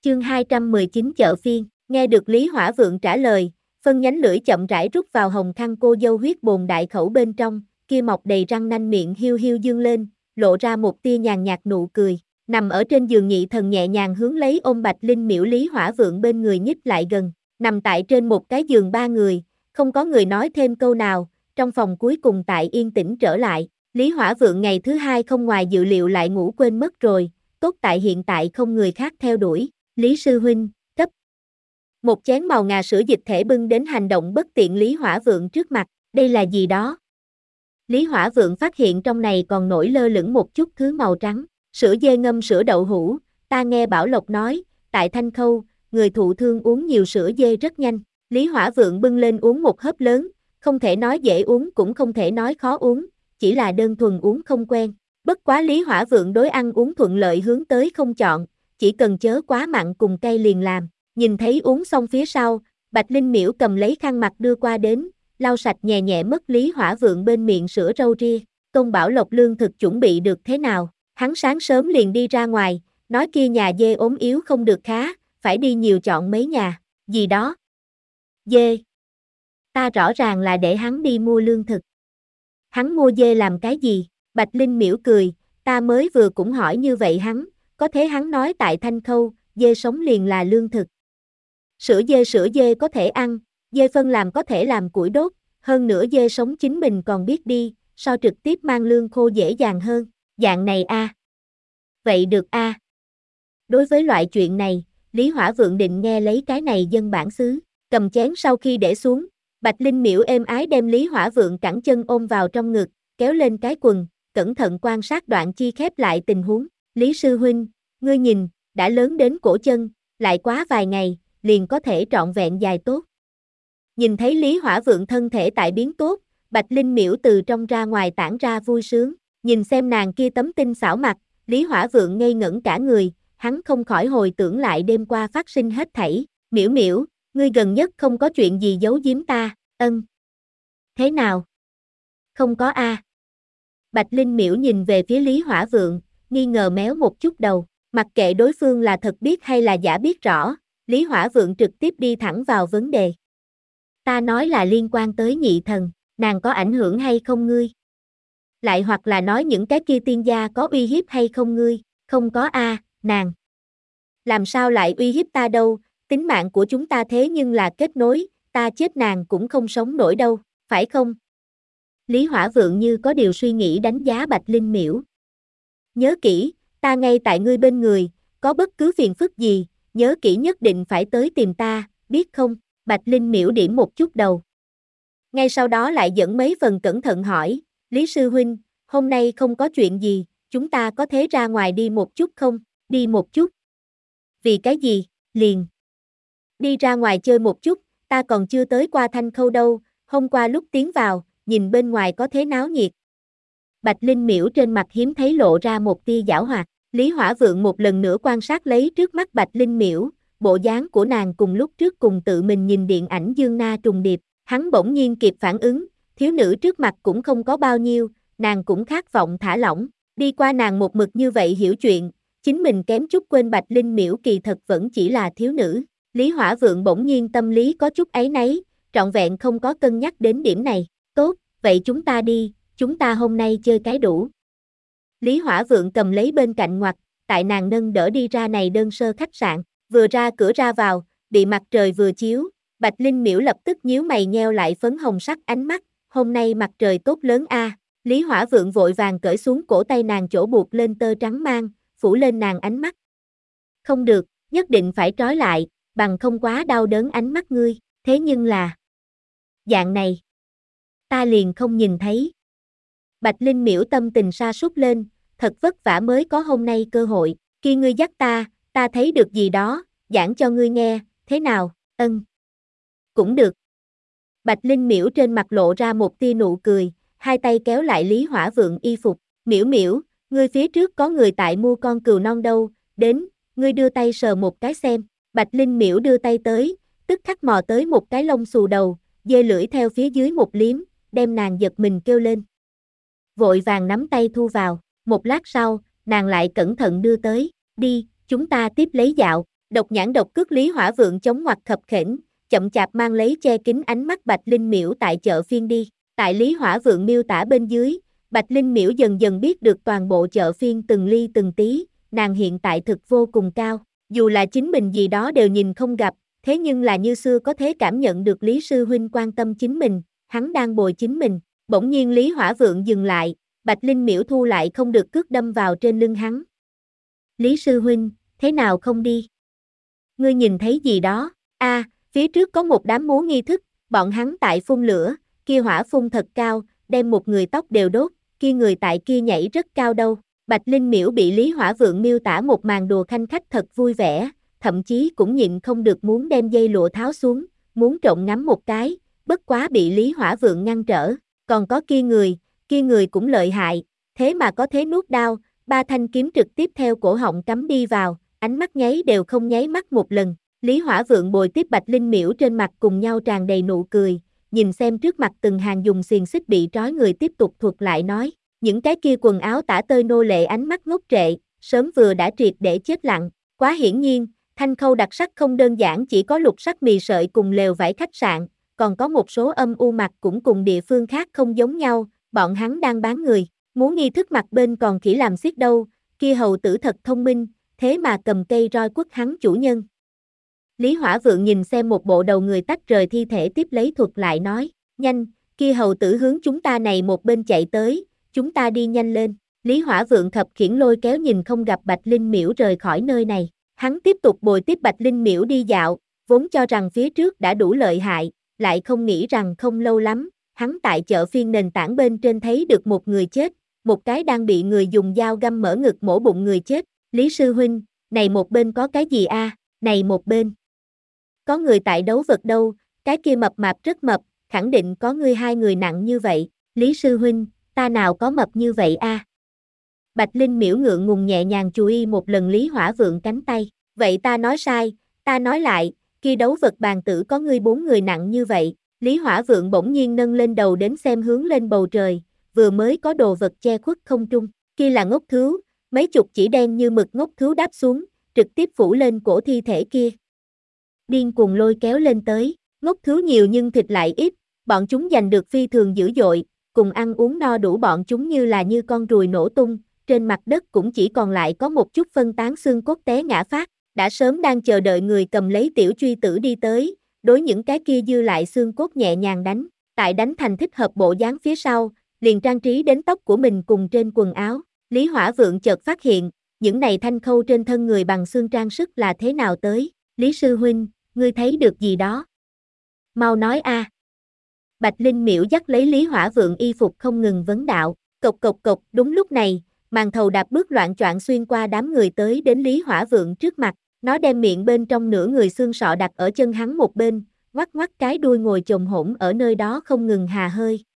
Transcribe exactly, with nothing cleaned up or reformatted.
Chương hai trăm mười chín chợ phiên, nghe được Lý Hỏa Vượng trả lời, phân nhánh lưỡi chậm rãi rút vào hồng khăn cô dâu huyết bồn đại khẩu bên trong, kia mọc đầy răng nanh miệng hiu hiu dương lên, lộ ra một tia nhàn nhạt nụ cười. Nằm ở trên giường nhị thần nhẹ nhàng hướng lấy ôm Bạch Linh Miễu Lý Hỏa Vượng bên người nhích lại gần, nằm tại trên một cái giường ba người, không có người nói thêm câu nào, trong phòng cuối cùng tại yên tĩnh trở lại. Lý Hỏa Vượng ngày thứ hai không ngoài dự liệu lại ngủ quên mất rồi, tốt tại hiện tại không người khác theo đuổi. Lý sư huynh, cấp một chén màu ngà sữa dịch thể bưng đến hành động bất tiện Lý Hỏa Vượng trước mặt, đây là gì đó? Lý Hỏa Vượng phát hiện trong này còn nổi lơ lửng một chút thứ màu trắng, sữa dê ngâm sữa đậu hũ, ta nghe Bảo Lộc nói, tại Thanh Khâu, người thụ thương uống nhiều sữa dê rất nhanh. Lý Hỏa Vượng bưng lên uống một hớp lớn, không thể nói dễ uống cũng không thể nói khó uống, chỉ là đơn thuần uống không quen. Bất quá Lý Hỏa Vượng đối ăn uống thuận lợi hướng tới không chọn, chỉ cần chớ quá mặn cùng cay liền làm. Nhìn thấy uống xong phía sau, Bạch Linh Miễu cầm lấy khăn mặt đưa qua đến, lau sạch nhẹ nhẹ mất Lý Hỏa Vượng bên miệng sữa râu ria. Công Bảo Lộc lương thực chuẩn bị được thế nào? Hắn sáng sớm liền đi ra ngoài, nói kia nhà dê ốm yếu không được khá, phải đi nhiều chọn mấy nhà, gì đó. Dê. Ta rõ ràng là để hắn đi mua lương thực. Hắn mua dê làm cái gì? Bạch Linh Miễu cười, ta mới vừa cũng hỏi như vậy hắn, có thế hắn nói tại Thanh Khâu, dê sống liền là lương thực. Sữa dê sữa dê có thể ăn, dê phân làm có thể làm củi đốt, hơn nữa dê sống chính mình còn biết đi, so trực tiếp mang lương khô dễ dàng hơn, dạng này a. À. Vậy được a. À. Đối với loại chuyện này, Lý Hỏa Vượng định nghe lấy cái này dân bản xứ, cầm chén sau khi để xuống, Bạch Linh Miễu êm ái đem Lý Hỏa Vượng cẳng chân ôm vào trong ngực, kéo lên cái quần, cẩn thận quan sát đoạn chi khép lại tình huống. Lý sư huynh, ngươi nhìn, đã lớn đến cổ chân, lại quá vài ngày, liền có thể trọn vẹn dài tốt. Nhìn thấy Lý Hỏa Vượng thân thể tại biến tốt, Bạch Linh Miễu từ trong ra ngoài tản ra vui sướng, nhìn xem nàng kia tấm tinh xảo mặt, Lý Hỏa Vượng ngây ngẩn cả người, hắn không khỏi hồi tưởng lại đêm qua phát sinh hết thảy. Miễu Miễu, ngươi gần nhất không có chuyện gì giấu giếm ta, ân. Thế nào? Không có a. À. Bạch Linh Miễu nhìn về phía Lý Hỏa Vượng, nghi ngờ méo một chút đầu, mặc kệ đối phương là thật biết hay là giả biết rõ, Lý Hỏa Vượng trực tiếp đi thẳng vào vấn đề. Ta nói là liên quan tới nhị thần, nàng có ảnh hưởng hay không ngươi? Lại hoặc là nói những cái kia tiên gia có uy hiếp hay không ngươi? Không có a, à, nàng. Làm sao lại uy hiếp ta đâu, tính mạng của chúng ta thế nhưng là kết nối, ta chết nàng cũng không sống nổi đâu, phải không? Lý Hỏa Vượng như có điều suy nghĩ đánh giá Bạch Linh Miễu. Nhớ kỹ, ta ngay tại ngươi bên người, có bất cứ phiền phức gì, nhớ kỹ nhất định phải tới tìm ta, biết không? Bạch Linh Miễu điểm một chút đầu. Ngay sau đó lại dẫn mấy phần cẩn thận hỏi, Lý sư huynh, hôm nay không có chuyện gì, chúng ta có thể ra ngoài đi một chút không? Đi một chút. Vì cái gì? Liền. Đi ra ngoài chơi một chút, ta còn chưa tới qua Thanh Khâu đâu, hôm qua lúc tiến vào, nhìn bên ngoài có thế náo nhiệt. Bạch Linh Miễu trên mặt hiếm thấy lộ ra một tia giảo hoạt, Lý Hỏa Vượng một lần nữa quan sát lấy trước mắt Bạch Linh Miễu, bộ dáng của nàng cùng lúc trước cùng tự mình nhìn điện ảnh Dương Na trùng điệp, hắn bỗng nhiên kịp phản ứng, thiếu nữ trước mặt cũng không có bao nhiêu, nàng cũng khát vọng thả lỏng, đi qua nàng một mực như vậy hiểu chuyện, chính mình kém chút quên Bạch Linh Miễu kỳ thật vẫn chỉ là thiếu nữ. Lý Hỏa Vượng bỗng nhiên tâm lý có chút áy náy, trọn vẹn không có cân nhắc đến điểm này, tốt, vậy chúng ta đi, chúng ta hôm nay chơi cái đủ. Lý Hỏa Vượng cầm lấy bên cạnh ngoặt, tại nàng nâng đỡ đi ra này đơn sơ khách sạn, vừa ra cửa ra vào, bị mặt trời vừa chiếu, Bạch Linh Miễu lập tức nhíu mày nheo lại phấn hồng sắc ánh mắt, hôm nay mặt trời tốt lớn a. À. Lý Hỏa Vượng vội vàng cởi xuống cổ tay nàng chỗ buộc lên tơ trắng mang, phủ lên nàng ánh mắt. Không được, nhất định phải trói lại, bằng không quá đau đớn ánh mắt ngươi, thế nhưng là... Dạng này, ta liền không nhìn thấy. Bạch Linh Miễu tâm tình sa sút lên, thật vất vả mới có hôm nay cơ hội, khi ngươi dắt ta, ta thấy được gì đó, giảng cho ngươi nghe, thế nào, ân. Cũng được. Bạch Linh Miễu trên mặt lộ ra một tia nụ cười, hai tay kéo lại Lý Hỏa Vượng y phục, Miễu Miễu, ngươi phía trước có người tại mua con cừu non đâu, đến, ngươi đưa tay sờ một cái xem, Bạch Linh Miễu đưa tay tới, tức khắc mò tới một cái lông xù đầu, dê lưỡi theo phía dưới một liếm, đem nàng giật mình kêu lên. Vội vàng nắm tay thu vào, một lát sau, nàng lại cẩn thận đưa tới, đi, chúng ta tiếp lấy dạo, Độc nhãn độc cước Lý Hỏa Vượng chống ngoặt khập khểnh, chậm chạp mang lấy che kín ánh mắt Bạch Linh Miễu tại chợ phiên đi. Tại Lý Hỏa Vượng miêu tả bên dưới, Bạch Linh Miễu dần dần biết được toàn bộ chợ phiên từng ly từng tí, nàng hiện tại thực vô cùng cao. Dù là chính mình gì đó đều nhìn không gặp, thế nhưng là như xưa có thể cảm nhận được Lý Sư Huynh quan tâm chính mình, hắn đang bồi chính mình. Bỗng nhiên Lý Hỏa Vượng dừng lại, Bạch Linh Miễu thu lại không được cước đâm vào trên lưng hắn. Lý Sư Huynh, thế nào không đi? Ngươi nhìn thấy gì đó? A, à, phía trước có một đám múa nghi thức, bọn hắn tại phun lửa, kia hỏa phun thật cao, đem một người tóc đều đốt, kia người tại kia nhảy rất cao đâu. Bạch Linh Miễu bị Lý Hỏa Vượng miêu tả một màn đùa khanh khách thật vui vẻ, thậm chí cũng nhịn không được muốn đem dây lụa tháo xuống, muốn trộm ngắm một cái, bất quá bị Lý Hỏa Vượng ngăn trở. Còn có kia người, kia người cũng lợi hại, thế mà có thế nuốt đao, ba thanh kiếm trực tiếp theo cổ họng cắm đi vào, ánh mắt nháy đều không nháy mắt một lần. Lý Hỏa Vượng bồi tiếp Bạch Linh Miễu trên mặt cùng nhau tràn đầy nụ cười, nhìn xem trước mặt từng hàng dùng xiềng xích bị trói người tiếp tục thuật lại nói, những cái kia quần áo tả tơi nô lệ ánh mắt ngốc trệ, sớm vừa đã triệt để chết lặng. Quá hiển nhiên, Thanh Khâu đặc sắc không đơn giản chỉ có lục sắc mì sợi cùng lều vải khách sạn, còn có một số âm u mặt cũng cùng địa phương khác không giống nhau, bọn hắn đang bán người, muốn nghi thức mặt bên còn khỉ làm xiết đâu, kia hầu tử thật thông minh, thế mà cầm cây roi quất hắn chủ nhân. Lý Hỏa Vượng nhìn xem một bộ đầu người tách rời thi thể tiếp lấy thuật lại nói, nhanh, kia hầu tử hướng chúng ta này một bên chạy tới, chúng ta đi nhanh lên. Lý Hỏa Vượng khập khiễng lôi kéo nhìn không gặp Bạch Linh Miễu rời khỏi nơi này, hắn tiếp tục bồi tiếp Bạch Linh Miễu đi dạo, vốn cho rằng phía trước đã đủ lợi hại, lại không nghĩ rằng không lâu lắm, hắn tại chợ phiên nền tảng bên trên thấy được một người chết, một cái đang bị người dùng dao găm mở ngực mổ bụng người chết. Lý Sư Huynh, này một bên có cái gì a? À? Này một bên có người tại đấu vật đâu, cái kia mập mạp rất mập, khẳng định có ngươi hai người nặng như vậy. Lý Sư Huynh, ta nào có mập như vậy a? À? Bạch Linh Miễu ngượng ngùng nhẹ nhàng chú ý một lần Lý Hỏa Vượng cánh tay, vậy ta nói sai, ta nói lại, kia đấu vật bàn tử có ngươi bốn người nặng như vậy. Lý Hỏa Vượng bỗng nhiên nâng lên đầu đến xem hướng lên bầu trời, vừa mới có đồ vật che khuất không trung, kia là ngốc thứu, mấy chục chỉ đen như mực ngốc thứu đáp xuống, trực tiếp phủ lên cổ thi thể kia. Điên cuồng lôi kéo lên tới, ngốc thứu nhiều nhưng thịt lại ít, bọn chúng giành được phi thường dữ dội, cùng ăn uống no đủ bọn chúng như là như con ruồi nổ tung, trên mặt đất cũng chỉ còn lại có một chút phân tán xương cốt té ngã phát, đã sớm đang chờ đợi người cầm lấy tiểu truy tử đi tới, đối những cái kia dư lại xương cốt nhẹ nhàng đánh, tại đánh thành thích hợp bộ dáng phía sau, liền trang trí đến tóc của mình cùng trên quần áo. Lý Hỏa Vượng chợt phát hiện, những này thanh khâu trên thân người bằng xương trang sức là thế nào tới. Lý Sư Huynh, ngươi thấy được gì đó? Mau nói a. À. Bạch Linh Miễu dắt lấy Lý Hỏa Vượng y phục không ngừng vấn đạo, cộc cộc cộc, đúng lúc này, màn thầu đạp bước loạn choạng xuyên qua đám người tới đến Lý Hỏa Vượng trước mặt, nó đem miệng bên trong nửa người xương sọ đặt ở chân hắn một bên, ngoắc ngoắc cái đuôi ngồi chồm hổm ở nơi đó không ngừng hà hơi.